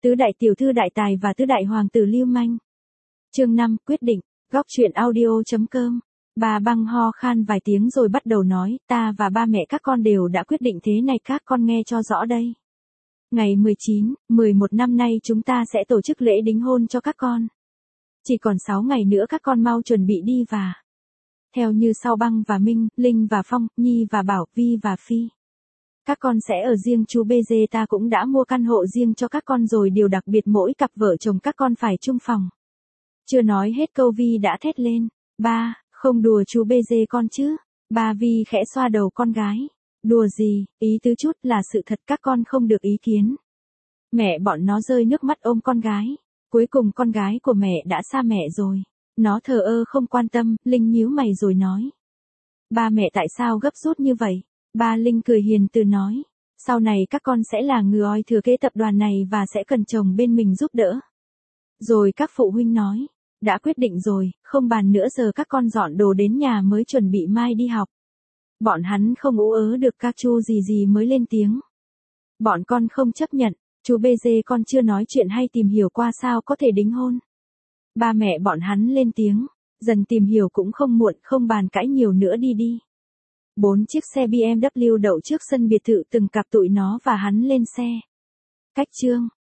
Tứ đại tiểu thư đại tài và tứ đại hoàng tử lưu manh. Chương 5, quyết định. Góc truyện audio.com. Bà Băng ho khan vài tiếng rồi bắt đầu nói, ta và ba mẹ các con đều đã quyết định thế này, các con nghe cho rõ đây. Ngày 19, 11 năm nay chúng ta sẽ tổ chức lễ đính hôn cho các con. Chỉ còn 6 ngày nữa các con mau chuẩn bị đi và theo như sau: Băng và Minh, Linh và Phong, Nhi và Bảo, Vi và Phi. Các con sẽ ở riêng, chú BG ta cũng đã mua căn hộ riêng cho các con rồi, điều đặc biệt mỗi cặp vợ chồng các con phải chung phòng. Chưa nói hết câu Vi đã thét lên, ba, không đùa chú BG con chứ. Ba Vi khẽ xoa đầu con gái. Đùa gì, ý tứ chút là sự thật, các con không được ý kiến. Mẹ bọn nó rơi nước mắt ôm con gái. Cuối cùng con gái của mẹ đã xa mẹ rồi. Nó thờ ơ không quan tâm. Linh nhíu mày rồi nói, ba mẹ tại sao gấp rút như vậy? Ba Linh cười hiền từ nói, sau này các con sẽ là người thừa kế tập đoàn này và sẽ cần chồng bên mình giúp đỡ. Rồi các phụ huynh nói, đã quyết định rồi, không bàn nữa, giờ các con dọn đồ đến nhà mới chuẩn bị mai đi học. Bọn hắn không ú ớ được, các chu gì mới lên tiếng. Bọn con không chấp nhận, chú BG con chưa nói chuyện hay tìm hiểu qua sao có thể đính hôn. Ba mẹ bọn hắn lên tiếng, dần tìm hiểu cũng không muộn, không bàn cãi nhiều nữa, đi. 4 chiếc xe BMW đậu trước sân biệt thự, từng cặp tụi nó và hắn lên xe. Cách chương